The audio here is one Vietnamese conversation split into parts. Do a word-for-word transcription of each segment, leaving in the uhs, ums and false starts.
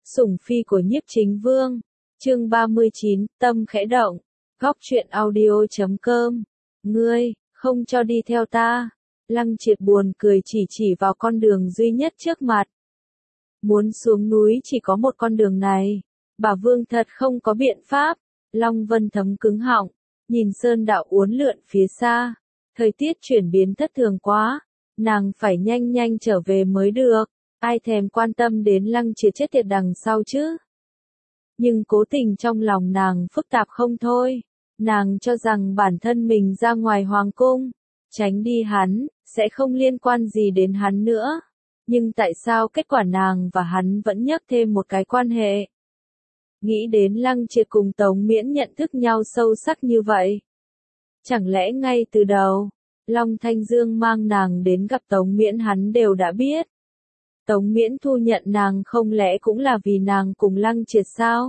Sủng phi của nhiếp chính vương. Chương ba mươi chín, tâm khẽ động. Góc truyện audio chấm com. Ngươi, không cho đi theo ta. Lăng Triệt buồn cười chỉ chỉ vào con đường duy nhất trước mặt. Muốn xuống núi chỉ có một con đường này. Bà Vương thật không có biện pháp. Long Vân Thấm cứng họng, nhìn sơn đạo uốn lượn phía xa. Thời tiết chuyển biến thất thường quá. Nàng phải nhanh nhanh trở về mới được. Ai thèm quan tâm đến Lăng Triệt chết tiệt đằng sau chứ? Nhưng cố tình trong lòng nàng phức tạp không thôi. Nàng cho rằng bản thân mình ra ngoài hoàng cung, tránh đi hắn, sẽ không liên quan gì đến hắn nữa. Nhưng tại sao kết quả nàng và hắn vẫn nhắc thêm một cái quan hệ? Nghĩ đến Lăng Triệt cùng Tống Miễn nhận thức nhau sâu sắc như vậy. Chẳng lẽ ngay từ đầu, Long Thanh Dương mang nàng đến gặp Tống Miễn hắn đều đã biết. Tống Miễn thu nhận nàng không lẽ cũng là vì nàng cùng Lăng Triệt sao?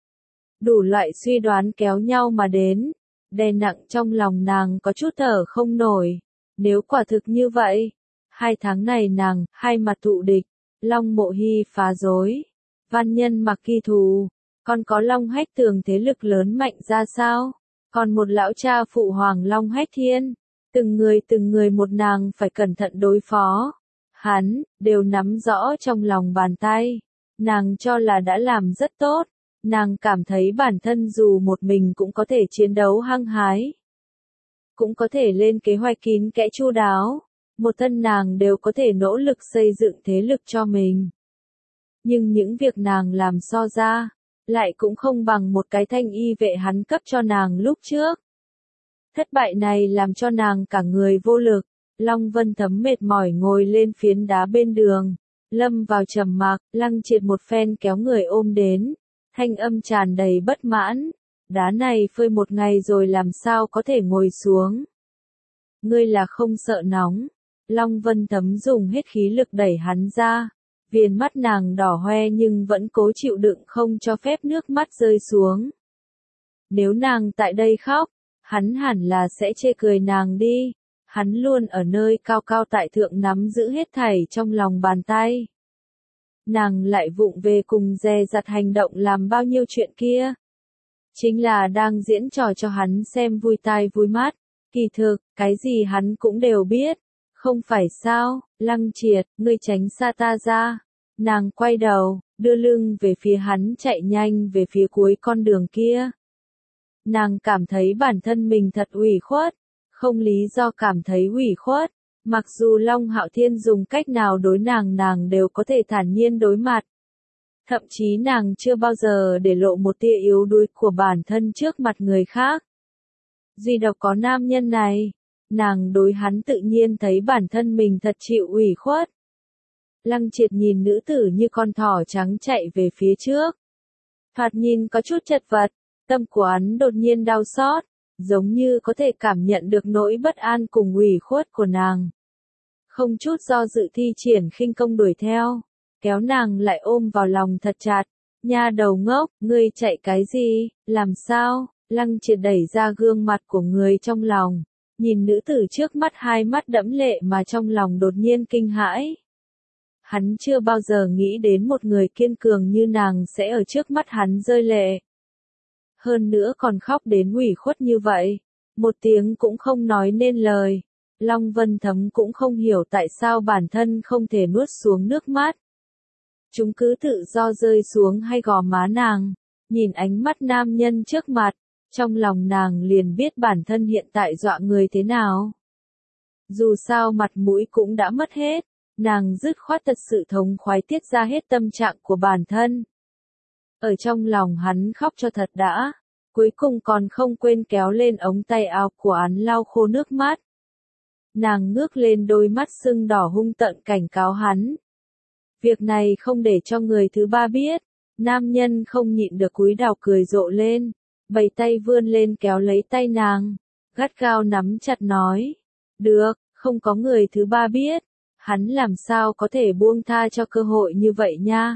Đủ loại suy đoán kéo nhau mà đến, đè nặng trong lòng nàng có chút thở không nổi. Nếu quả thực như vậy, hai tháng này nàng, hai mặt thụ địch, Long Mộ Hy phá rối, Văn Nhân Mặc Kỳ thù, còn có Long Hách Tường thế lực lớn mạnh ra sao? Còn một lão cha phụ hoàng Long Hách Thiên, từng người từng người một nàng phải cẩn thận đối phó. Hắn, đều nắm rõ trong lòng bàn tay. Nàng cho là đã làm rất tốt. Nàng cảm thấy bản thân dù một mình cũng có thể chiến đấu hăng hái. Cũng có thể lên kế hoạch kín kẽ chu đáo. Một thân nàng đều có thể nỗ lực xây dựng thế lực cho mình. Nhưng những việc nàng làm so ra, lại cũng không bằng một cái thanh y vệ hắn cấp cho nàng lúc trước. Thất bại này làm cho nàng cả người vô lực. Long Vân Thấm mệt mỏi ngồi lên phiến đá bên đường, lâm vào trầm mặc. Lăng Triệt một phen kéo người ôm đến, thanh âm tràn đầy bất mãn, đá này phơi một ngày rồi làm sao có thể ngồi xuống. Ngươi là không sợ nóng. Long Vân Thấm dùng hết khí lực đẩy hắn ra, viền mắt nàng đỏ hoe nhưng vẫn cố chịu đựng không cho phép nước mắt rơi xuống. Nếu nàng tại đây khóc, hắn hẳn là sẽ chê cười nàng đi. Hắn luôn ở nơi cao cao tại thượng nắm giữ hết thảy trong lòng bàn tay. Nàng lại vụng về cùng dè dặt hành động làm bao nhiêu chuyện kia. Chính là đang diễn trò cho hắn xem vui tai vui mắt. Kỳ thực, cái gì hắn cũng đều biết. Không phải sao, Lăng Triệt, ngươi tránh xa ta ra. Nàng quay đầu, đưa lưng về phía hắn chạy nhanh về phía cuối con đường kia. Nàng cảm thấy bản thân mình thật ủy khuất. Không lý do cảm thấy ủy khuất, mặc dù Long Hạo Thiên dùng cách nào đối nàng nàng đều có thể thản nhiên đối mặt. Thậm chí nàng chưa bao giờ để lộ một tia yếu đuối của bản thân trước mặt người khác. Duy độc có nam nhân này, nàng đối hắn tự nhiên thấy bản thân mình thật chịu ủy khuất. Lăng Triệt nhìn nữ tử như con thỏ trắng chạy về phía trước. Thoạt nhìn có chút chật vật, tâm của hắn đột nhiên đau xót. Giống như có thể cảm nhận được nỗi bất an cùng ủy khuất của nàng. Không chút do dự thi triển khinh công đuổi theo, kéo nàng lại ôm vào lòng thật chặt. Nha đầu ngốc, ngươi chạy cái gì, làm sao? Lăng Triệt đẩy ra gương mặt của người trong lòng, nhìn nữ tử trước mắt hai mắt đẫm lệ mà trong lòng đột nhiên kinh hãi. Hắn chưa bao giờ nghĩ đến một người kiên cường như nàng sẽ ở trước mắt hắn rơi lệ. Hơn nữa còn khóc đến ủy khuất như vậy, một tiếng cũng không nói nên lời. Long Vân Thấm cũng không hiểu tại sao bản thân không thể nuốt xuống nước mắt. Chúng cứ tự do rơi xuống hay gò má nàng, nhìn ánh mắt nam nhân trước mặt, trong lòng nàng liền biết bản thân hiện tại dọa người thế nào. Dù sao mặt mũi cũng đã mất hết, nàng dứt khoát thật sự thống khoái tiết ra hết tâm trạng của bản thân. Ở trong lòng hắn khóc cho thật đã, cuối cùng còn không quên kéo lên ống tay áo của hắn lau khô nước mắt. Nàng ngước lên đôi mắt sưng đỏ hung tợn cảnh cáo hắn. Việc này không để cho người thứ ba biết, nam nhân không nhịn được cúi đầu cười rộ lên, bày tay vươn lên kéo lấy tay nàng, gắt gao nắm chặt nói. Được, không có người thứ ba biết, hắn làm sao có thể buông tha cho cơ hội như vậy nha.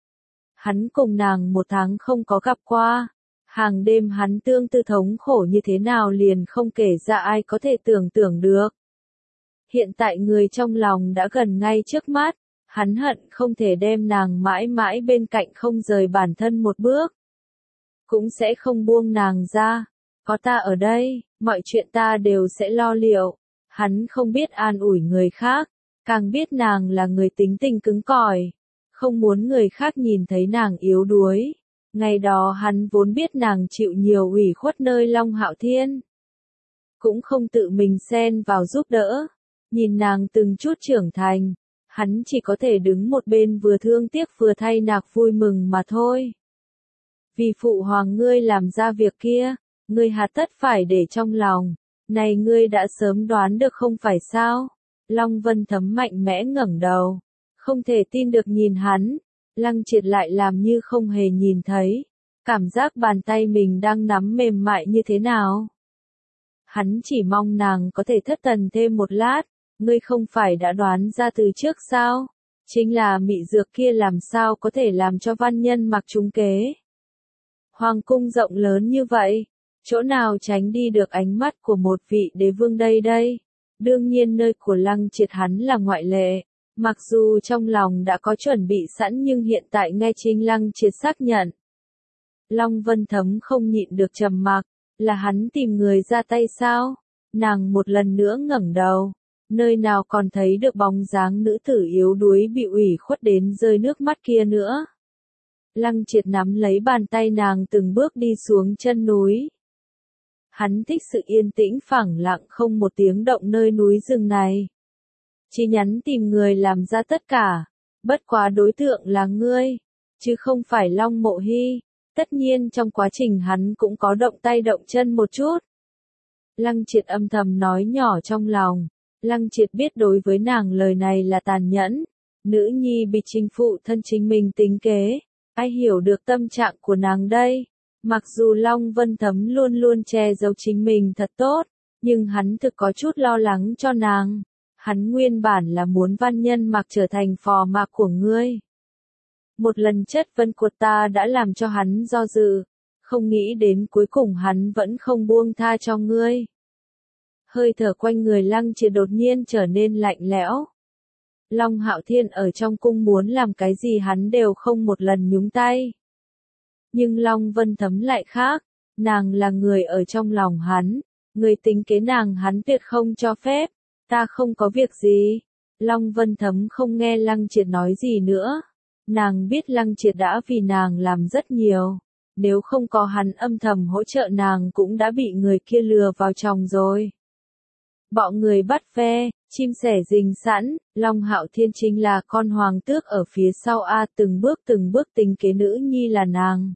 Hắn cùng nàng một tháng không có gặp qua, hàng đêm hắn tương tư thống khổ như thế nào liền không kể ra ai có thể tưởng tượng được. Hiện tại người trong lòng đã gần ngay trước mắt, Hắn hận không thể đem nàng mãi mãi bên cạnh không rời bản thân một bước. Cũng sẽ không buông nàng ra. Có ta ở đây, mọi chuyện ta đều sẽ lo liệu. Hắn không biết an ủi người khác, càng biết nàng là người tính tình cứng cỏi, không muốn người khác nhìn thấy nàng yếu đuối. Ngày đó hắn vốn biết nàng chịu nhiều ủy khuất nơi Long Hạo Thiên, cũng không tự mình xen vào giúp đỡ. Nhìn nàng từng chút trưởng thành, hắn chỉ có thể đứng một bên vừa thương tiếc vừa thay nàng vui mừng mà thôi. Vì phụ hoàng ngươi làm ra việc kia, ngươi hà tất phải để trong lòng, này ngươi đã sớm đoán được không phải sao? Long Vân Thấm mạnh mẽ ngẩng đầu, không thể tin được nhìn hắn. Lăng Triệt lại làm như không hề nhìn thấy, cảm giác bàn tay mình đang nắm mềm mại như thế nào. Hắn chỉ mong nàng có thể thất thần thêm một lát. Ngươi không phải đã đoán ra từ trước sao? Chính là mị dược kia làm sao có thể làm cho văn nhân mặc trúng kế. Hoàng cung rộng lớn như vậy, chỗ nào tránh đi được ánh mắt của một vị đế vương đây đây. Đương nhiên nơi của Lăng Triệt hắn là ngoại lệ. Mặc dù trong lòng đã có chuẩn bị sẵn nhưng hiện tại nghe chính Lăng Triệt xác nhận. Long Vân Thấm không nhịn được trầm mặc, là hắn tìm người ra tay sao? Nàng một lần nữa ngẩng đầu, nơi nào còn thấy được bóng dáng nữ tử yếu đuối bị ủy khuất đến rơi nước mắt kia nữa. Lăng Triệt nắm lấy bàn tay nàng từng bước đi xuống chân núi. Hắn thích sự yên tĩnh phẳng lặng không một tiếng động nơi núi rừng này. Chỉ nhắn tìm người làm ra tất cả, bất quá đối tượng là ngươi, chứ không phải Long Mộ Hy. Tất nhiên trong quá trình hắn cũng có động tay động chân một chút. Lăng Triệt âm thầm nói nhỏ trong lòng. Lăng Triệt biết đối với nàng lời này là tàn nhẫn. Nữ nhi bị chính phụ thân chính mình tính kế. Ai hiểu được tâm trạng của nàng đây? Mặc dù Long Vân Thấm luôn luôn che giấu chính mình thật tốt, nhưng hắn thực có chút lo lắng cho nàng. Hắn nguyên bản là muốn văn nhân mặc trở thành phò mạc của ngươi. Một lần chất vấn của ta đã làm cho hắn do dự, không nghĩ đến cuối cùng hắn vẫn không buông tha cho ngươi. Hơi thở quanh người Lăng Triệt đột nhiên trở nên lạnh lẽo. Long Hạo Thiên ở trong cung muốn làm cái gì hắn đều không một lần nhúng tay. Nhưng Long Vân Thấm lại khác, nàng là người ở trong lòng hắn, người tính kế nàng hắn tuyệt không cho phép. Ta không có việc gì. Long Vân Thấm không nghe Lăng Triệt nói gì nữa. Nàng biết Lăng Triệt đã vì nàng làm rất nhiều. Nếu không có hắn âm thầm hỗ trợ nàng cũng đã bị người kia lừa vào chồng rồi. Bọn người bắt ve, chim sẻ rình sẵn, Long Hạo Thiên chính là con hoàng tước ở phía sau A, từng bước từng bước tính kế nữ nhi là nàng.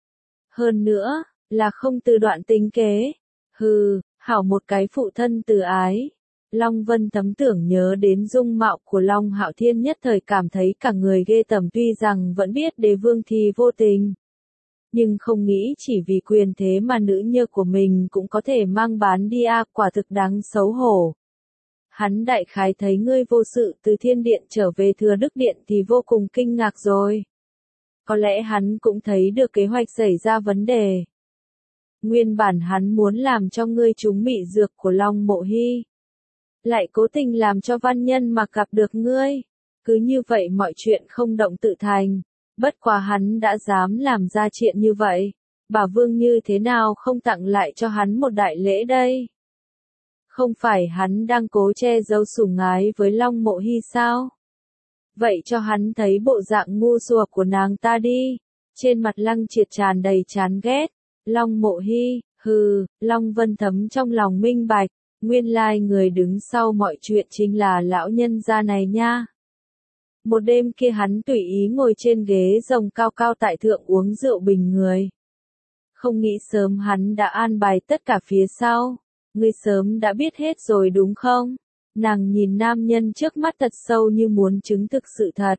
Hơn nữa, là không từ đoạn tính kế. Hừ, hảo một cái phụ thân từ ái. Long Vân Thấm tưởng nhớ đến dung mạo của Long Hạo Thiên nhất thời cảm thấy cả người ghê tởm, tuy rằng vẫn biết đế vương thì vô tình. Nhưng không nghĩ chỉ vì quyền thế mà nữ nhi của mình cũng có thể mang bán đi a, quả thực đáng xấu hổ. Hắn đại khái thấy ngươi vô sự từ thiên điện trở về thừa đức điện thì vô cùng kinh ngạc rồi. Có lẽ hắn cũng thấy được kế hoạch xảy ra vấn đề. Nguyên bản hắn muốn làm cho ngươi trúng mị dược của Long Mộ Hy. Lại cố tình làm cho văn nhân mặc gặp được ngươi. Cứ như vậy mọi chuyện không động tự thành. Bất quá hắn đã dám làm ra chuyện như vậy. Bà Vương như thế nào không tặng lại cho hắn một đại lễ đây? Không phải hắn đang cố che giấu sủng ái với Long Mộ Hy sao? Vậy cho hắn thấy bộ dạng ngu xuẩn của nàng ta đi. Trên mặt Lăng Triệt tràn đầy chán ghét. Long Mộ Hy, hừ, Long Vân Thấm trong lòng minh bạch. Nguyên lai người đứng sau mọi chuyện chính là lão nhân gia này nha. Một đêm kia hắn tùy ý ngồi trên ghế rồng cao cao tại thượng uống rượu bình người. Không nghĩ sớm hắn đã an bài tất cả phía sau. Ngươi sớm đã biết hết rồi đúng không? Nàng nhìn nam nhân trước mắt thật sâu như muốn chứng thực sự thật.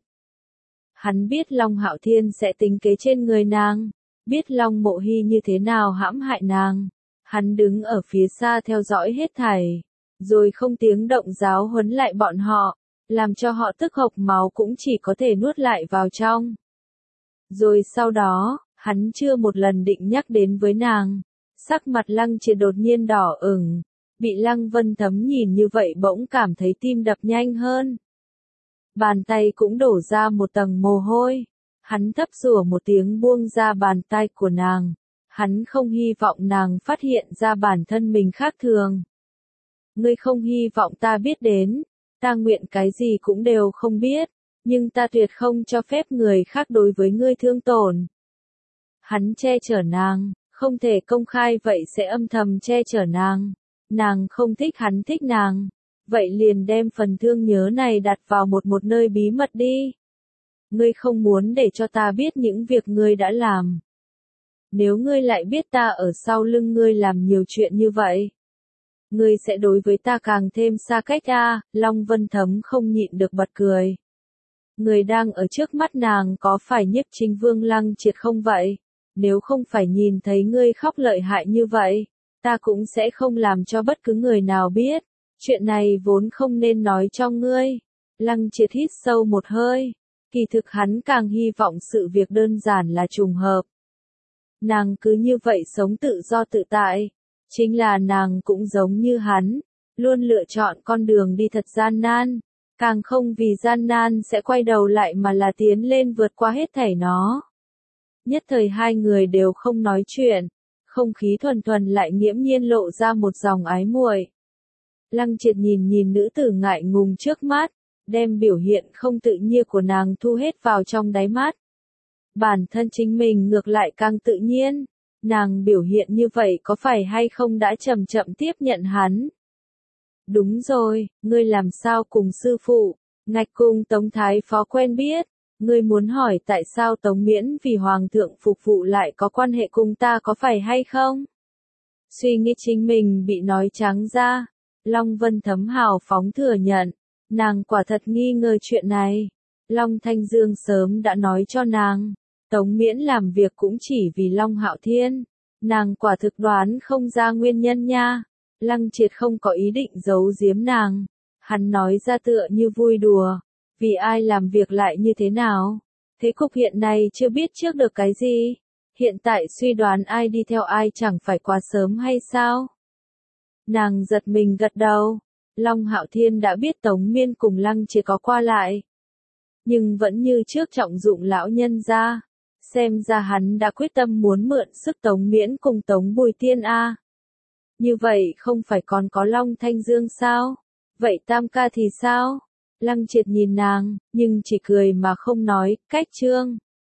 Hắn biết Long Hạo Thiên sẽ tính kế trên người nàng. Biết Long Mộ Hy như thế nào hãm hại nàng. Hắn đứng ở phía xa theo dõi hết thảy. Rồi không tiếng động giáo huấn lại bọn họ. Làm cho họ tức hộc máu cũng chỉ có thể nuốt lại vào trong. Rồi sau đó, hắn chưa một lần định nhắc đến với nàng. Sắc mặt Lăng Triệt đột nhiên đỏ ửng. Bị Lăng Vân Thấm nhìn như vậy bỗng cảm thấy tim đập nhanh hơn. Bàn tay cũng đổ ra một tầng mồ hôi. Hắn thấp rủa một tiếng buông ra bàn tay của nàng. Hắn không hy vọng nàng phát hiện ra bản thân mình khác thường. Ngươi không hy vọng ta biết đến, ta nguyện cái gì cũng đều không biết, nhưng ta tuyệt không cho phép người khác đối với ngươi thương tổn. Hắn che chở nàng, không thể công khai vậy sẽ âm thầm che chở nàng. Nàng không thích hắn thích nàng, vậy liền đem phần thương nhớ này đặt vào một một nơi bí mật đi. Ngươi không muốn để cho ta biết những việc ngươi đã làm. Nếu ngươi lại biết ta ở sau lưng ngươi làm nhiều chuyện như vậy, ngươi sẽ đối với ta càng thêm xa cách a. À, Long Vân Thấm không nhịn được bật cười. Người đang ở trước mắt nàng có phải Nhiếp Chính Vương Lăng Triệt không vậy? Nếu không phải nhìn thấy ngươi khóc lợi hại như vậy, ta cũng sẽ không làm cho bất cứ người nào biết. Chuyện này vốn không nên nói cho ngươi. Lăng Triệt hít sâu một hơi. Kỳ thực hắn càng hy vọng sự việc đơn giản là trùng hợp. Nàng cứ như vậy sống tự do tự tại. Chính là nàng cũng giống như hắn, luôn lựa chọn con đường đi thật gian nan. Càng không vì gian nan sẽ quay đầu lại mà là tiến lên vượt qua hết thảy nó. Nhất thời hai người đều không nói chuyện. Không khí thuần thuần lại nghiễm nhiên lộ ra một dòng ái muội. Lăng Triệt nhìn nhìn nữ tử ngại ngùng trước mắt, đem biểu hiện không tự nhiên của nàng thu hết vào trong đáy mắt. Bản thân chính mình ngược lại càng tự nhiên, nàng biểu hiện như vậy có phải hay không đã chậm chậm tiếp nhận hắn. Đúng rồi, ngươi làm sao cùng sư phụ, ngạch cùng Tống Thái Phó quen biết, ngươi muốn hỏi tại sao Tống Miễn vì Hoàng thượng phục vụ lại có quan hệ cùng ta có phải hay không? Suy nghĩ chính mình bị nói trắng ra, Long Vân Thấm hào phóng thừa nhận, nàng quả thật nghi ngờ chuyện này. Long Thanh Dương sớm đã nói cho nàng, Tống Miễn làm việc cũng chỉ vì Long Hạo Thiên, nàng quả thực đoán không ra nguyên nhân nha. Lăng Triệt không có ý định giấu giếm nàng, hắn nói ra tựa như vui đùa, vì ai làm việc lại như thế nào, thế cục hiện nay chưa biết trước được cái gì, hiện tại suy đoán ai đi theo ai chẳng phải quá sớm hay sao? Nàng giật mình gật đầu, Long Hạo Thiên đã biết Tống Miên cùng Lăng Triệt có qua lại, nhưng vẫn như trước trọng dụng lão nhân gia, xem ra hắn đã quyết tâm muốn mượn sức Tống Miễn cùng Tống Bùi Tiên a. Như vậy không phải còn có Long Thanh Dương sao? Vậy Tam ca thì sao? Lăng Triệt nhìn nàng, nhưng chỉ cười mà không nói, cách trương.